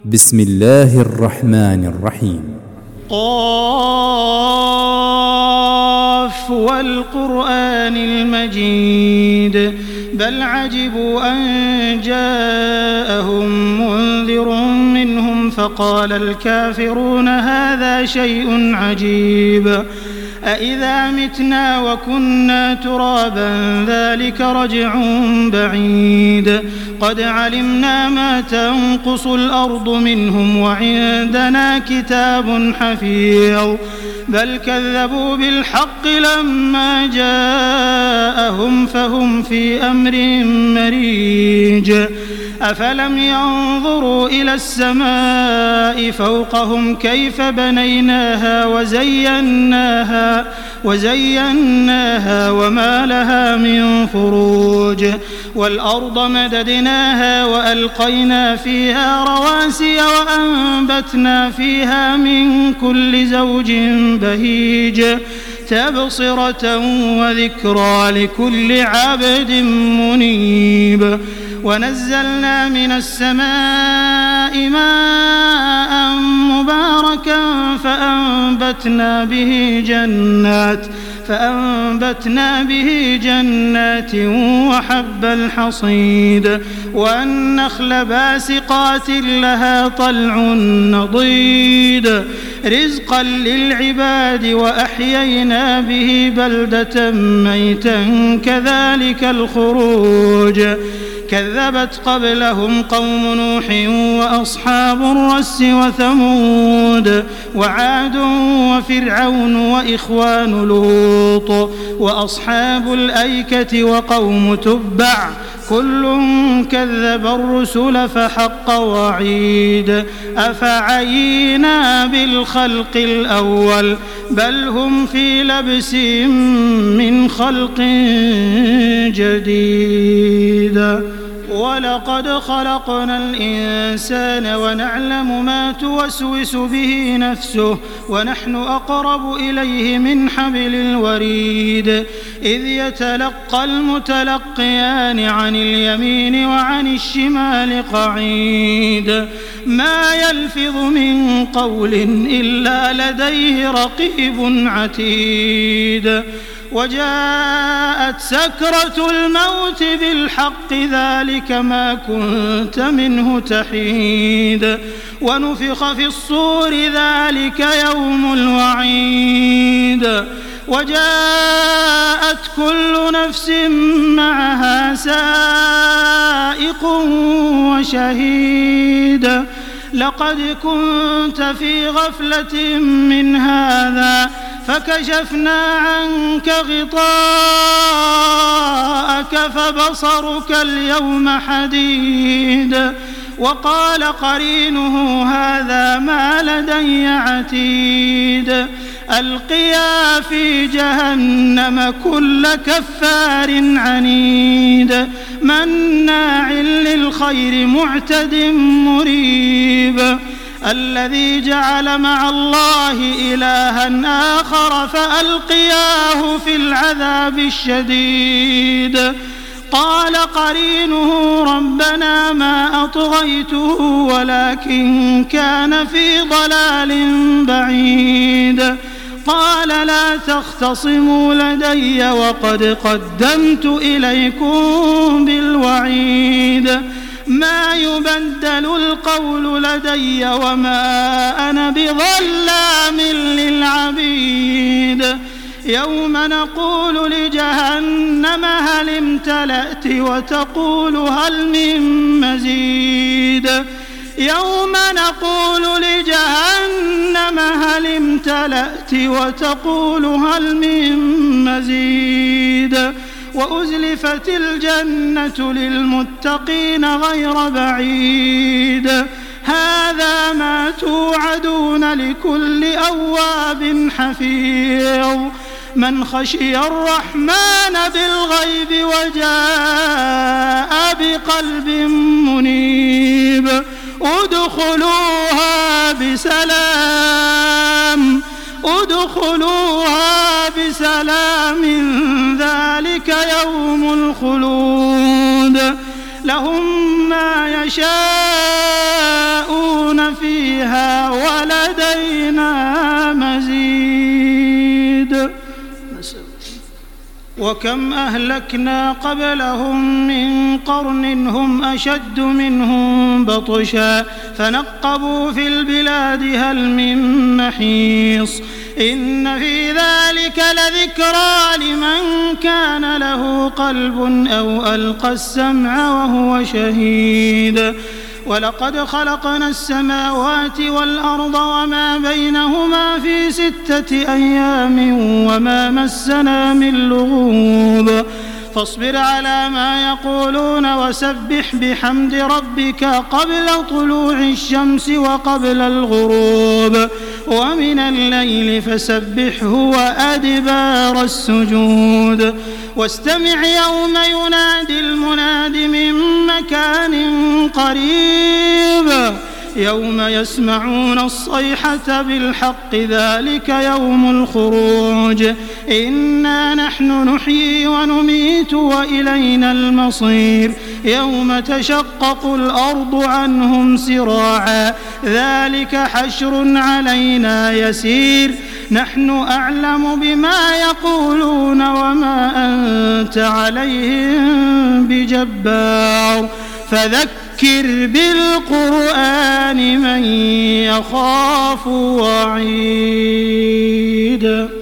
بسم الله الرحمن الرحيم. قاف والقرآن المجيد بل عجبوا أن جاءهم منذر منهم فقال الكافرون هذا شيء عجيب أإذا متنا وكنا ترابا ذلك رجع بعيد قد علمنا ما تنقص الأرض منهم وعندنا كتاب حفيظ بل كذبوا بالحق لما جاءهم فهم في أمر مريج أفلم ينظروا إلى السماء فوقهم كيف بنيناها وزيناها وما لها من فروج والأرض مددناها وألقينا فيها رواسي وأنبتنا فيها من كل زوج بهيج تبصرة وذكرى لكل عبد منيب ونزلنا من السماء ماء مباركا فأنبتنا به جنات وحب الحصيد والنخل باسقات لها طلع نضيد رزقا للعباد وأحيينا به بلدة ميتا كذلك الخروج كذبت قبلهم قوم نوح وأصحاب الرس وثمود وعاد وفرعون وإخوان لوط وأصحاب الأيكة وقوم تبع كل كذب الرسل فحق وعيد أفعينا بالخلق الأول بل هم في لبس من خلق جديد ولقد خلقنا الإنسان ونعلم ما توسوس به نفسه ونحن أقرب إليه من حبل الوريد إذ يتلقى المتلقيان عن اليمين وعن الشمال قعيد ما يلفظ من قول إلا لديه رقيب عتيد وجاءت سكرة الموت بالحق ذلك ما كنت منه تحيد ونفخ في الصور ذلك يوم الوعيد وجاءت كل نفس معها سائق وشهيد لقد كنت في غفلة من هذا فكشفنا عنك غطاءك فبصرك اليوم حديد وقال قرينه هذا ما لدي عتيد ألقيا في جهنم كل كفار عنيد مناع للخير معتد مريب الذي جعل مع الله إلها آخر فألقياه في العذاب الشديد قال قرينه ربنا ما أطغيته ولكن كان في ضلال بعيد قال لا تختصموا لدي وقد قدمت إليكم بالوعيد ما يبدل القول لدي وما أنا بظلام للعبيد يوم نقول لجهنم هل امتلأت وتقول هل من مزيد يوم نقول لجهنم هل امتلأت وتقول هل من مزيد وأزلفت الجنة للمتقين غير بعيد هذا ما توعدون لكل أواب حفيظ من خشي الرحمن بالغيب وجاء بقلب منيب ادخلوها بسلام ذلك يوم الخلود لهم ما يشاءون عليها ولدينا مزيد. وكم أهلكنا قبلهم من قرن هم أشد منهم بطشا فنقبوا في البلاد هل من محيص. إن في ذلك لذكرى لمن كان له قلب أو ألقى السمع وهو شهيد. ولقد خلقنا السماوات والأرض وما بينهما في 6 أيام وما مسنا من لغوب. فاصبر على ما يقولون وسبح بحمد ربك قبل طلوع الشمس وقبل الغروب ومن الليل فسبحه وأدبار السجود. واستمع يوم ينادي المناد من مكان قريب يوم يسمعون الصيحة بالحق ذلك يوم الخروج. إنا نحن نحيي ونميت وإلينا المصير. يوم تشقق الأرض عنهم سراعا ذلك حشر علينا يسير. نحن أعلم بما يقولون وما أنت عليهم بجبار. فذكر بالقرآن من يخاف وعيد.